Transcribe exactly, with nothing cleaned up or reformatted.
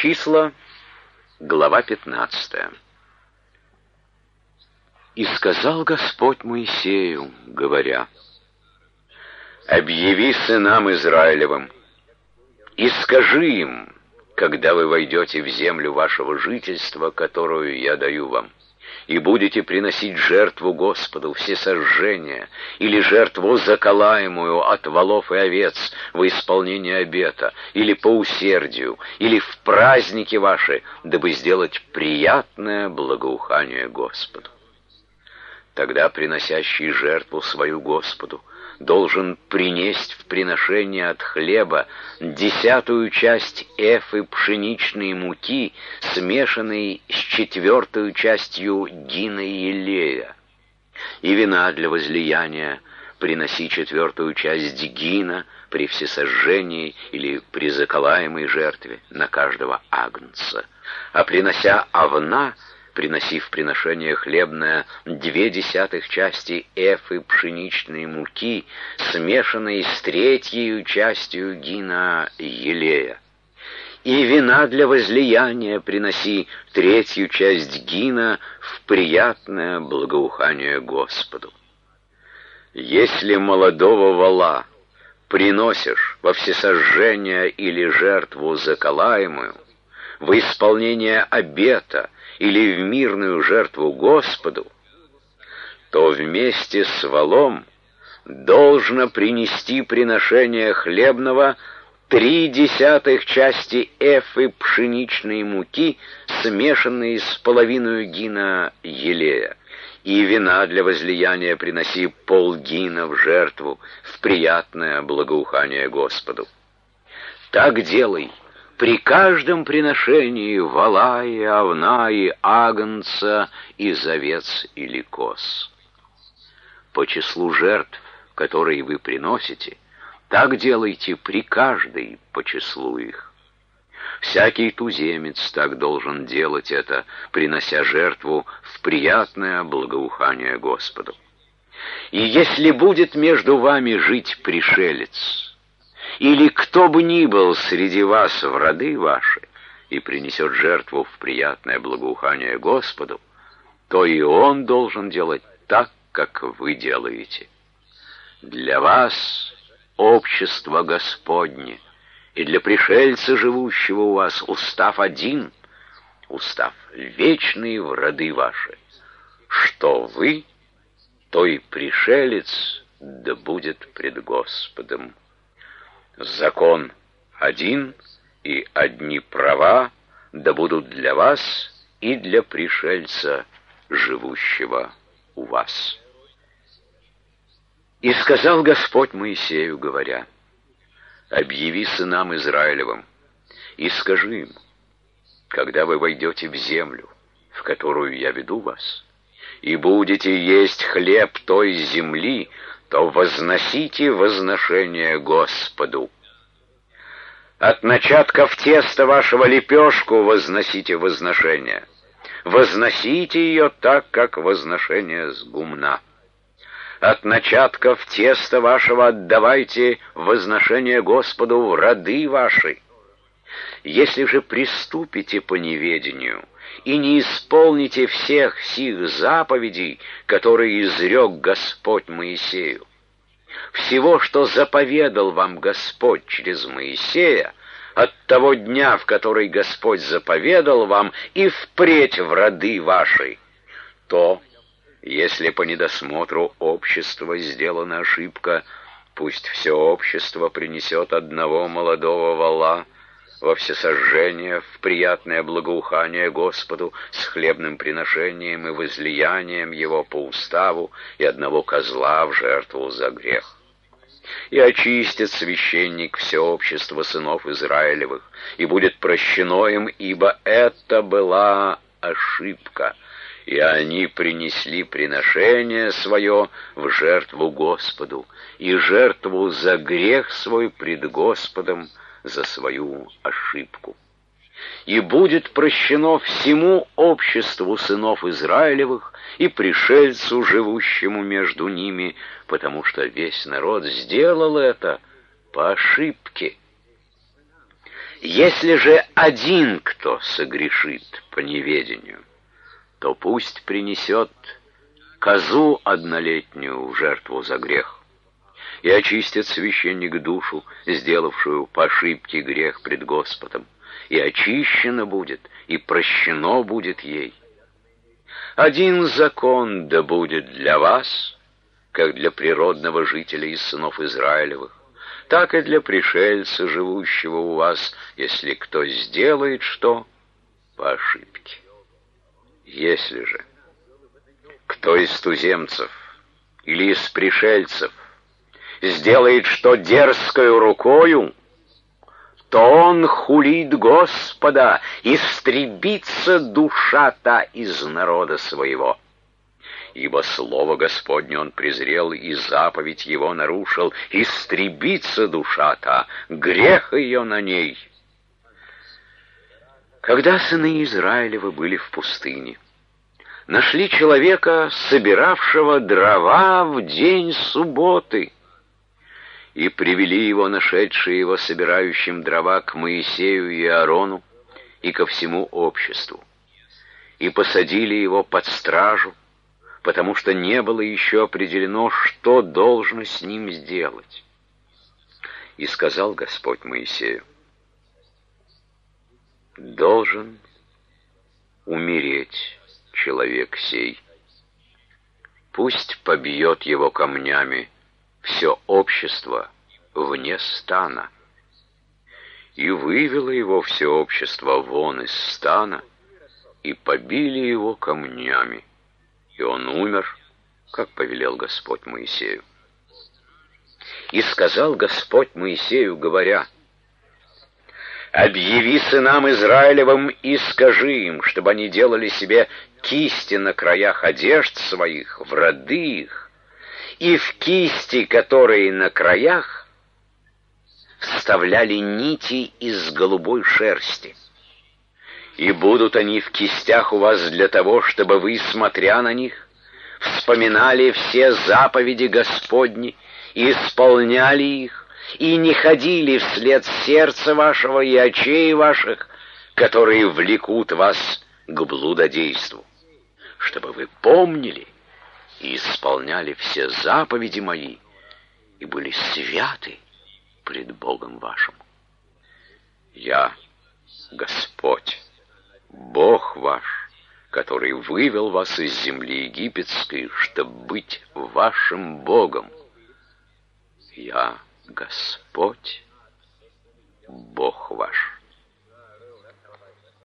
Числа, глава пятнадцатая. «И сказал Господь Моисею, говоря: объяви сынам Израилевым, и скажи им, когда вы войдете в землю вашего жительства, которую я даю вам, и будете приносить жертву Господу, всесожжения, или жертву заколаемую от волов и овец во исполнение обета, или по усердию, или в праздники ваши, дабы сделать приятное благоухание Господу. Тогда приносящий жертву свою Господу должен принесть в приношение от хлеба десятую часть эфы пшеничной муки, смешанной с четвертую частью гина елея, и вина для возлияния приноси четвертую часть гина при всесожжении или при заколаемой жертве на каждого агнца, а принося овна, приноси в приношение хлебное две десятых части эфы пшеничной муки, смешанной с третьей частью гина елея. И вина для возлияния приноси третью часть гина в приятное благоухание Господу. Если молодого вола приносишь во всесожжение или жертву заколаемую, в исполнение обета или в мирную жертву Господу, то вместе с волом должно принести приношение хлебного три десятых части эфы пшеничной муки, смешанной с половиной гина елея, и вина для возлияния приноси полгина в жертву в приятное благоухание Господу. Так делай при каждом приношении вола и овна и агнца, из овец или коз. По числу жертв, которые вы приносите, так делайте при каждой по числу их. Всякий туземец так должен делать это, принося жертву в приятное благоухание Господу. И если будет между вами жить пришелец, или кто бы ни был среди вас в роды ваши, и принесет жертву в приятное благоухание Господу, то и он должен делать так, как вы делаете. Для вас общество Господне, и для пришельца, живущего у вас, устав один, устав вечный в роды ваши. Что вы, то и пришелец да будет пред Господом. Закон один, и одни права да будут для вас и для пришельца, живущего у вас. И сказал Господь Моисею, говоря: объяви сынам Израилевым, и скажи им, когда вы войдете в землю, в которую я веду вас, и будете есть хлеб той земли, то возносите возношение Господу. От начатков теста вашего лепешку возносите возношение. Возносите ее так, как возношение с гумна. От начатков теста вашего отдавайте возношение Господу в роды ваши. Если же приступите по неведению и не исполните всех сих заповедей, которые изрек Господь Моисею, всего, что заповедал вам Господь через Моисея, от того дня, в который Господь заповедал вам, и впредь в роды ваши, то, если по недосмотру общества сделана ошибка, пусть все общество принесет одного молодого вола во всесожжение, в приятное благоухание Господу, с хлебным приношением и возлиянием его по уставу, и одного козла в жертву за грех. И очистит священник все общество сынов Израилевых, и будет прощено им, ибо это была ошибка, и они принесли приношение свое в жертву Господу, и жертву за грех свой пред Господом, за свою ошибку. И будет прощено всему обществу сынов Израилевых и пришельцу, живущему между ними, потому что весь народ сделал это по ошибке. Если же один кто кто согрешит по неведению, то пусть принесет козу однолетнюю в жертву за грех, и очистит священник душу, сделавшую по ошибке грех пред Господом, и очищена будет, и прощено будет ей. Один закон да будет для вас, как для природного жителя из сынов Израилевых, так и для пришельца, живущего у вас, если кто сделает что по ошибке. Если же кто из туземцев или из пришельцев сделает что дерзкою рукою, то он хулит Господа, истребится душа та из народа своего. Ибо слово Господне он презрел, и заповедь его нарушил, истребится душа та, грех ее на ней. Когда сыны Израилевы были в пустыне, нашли человека, собиравшего дрова в день субботы, и привели его, нашедшие его собирающим дрова, к Моисею и Аарону и ко всему обществу, и посадили его под стражу, потому что не было еще определено, что должно с ним сделать. И сказал Господь Моисею: «Должен умереть человек сей. Пусть побьет его камнями все общество вне стана». И вывело его все общество вон из стана, и побили его камнями, и он умер, как повелел Господь Моисею. И сказал Господь Моисею, говоря: «Объяви сынам Израилевым и скажи им, чтобы они делали себе кисти на краях одежд своих, в роды их, и в кисти, которые на краях, вставляли нити из голубой шерсти. И будут они в кистях у вас для того, чтобы вы, смотря на них, вспоминали все заповеди Господни и исполняли их, и не ходили вслед сердца вашего и очей ваших, которые влекут вас к блудодейству, чтобы вы помнили и исполняли все заповеди мои и были святы пред Богом вашим. Я Господь, Бог ваш, который вывел вас из земли египетской, чтобы быть вашим Богом. Я Господь, Бог ваш».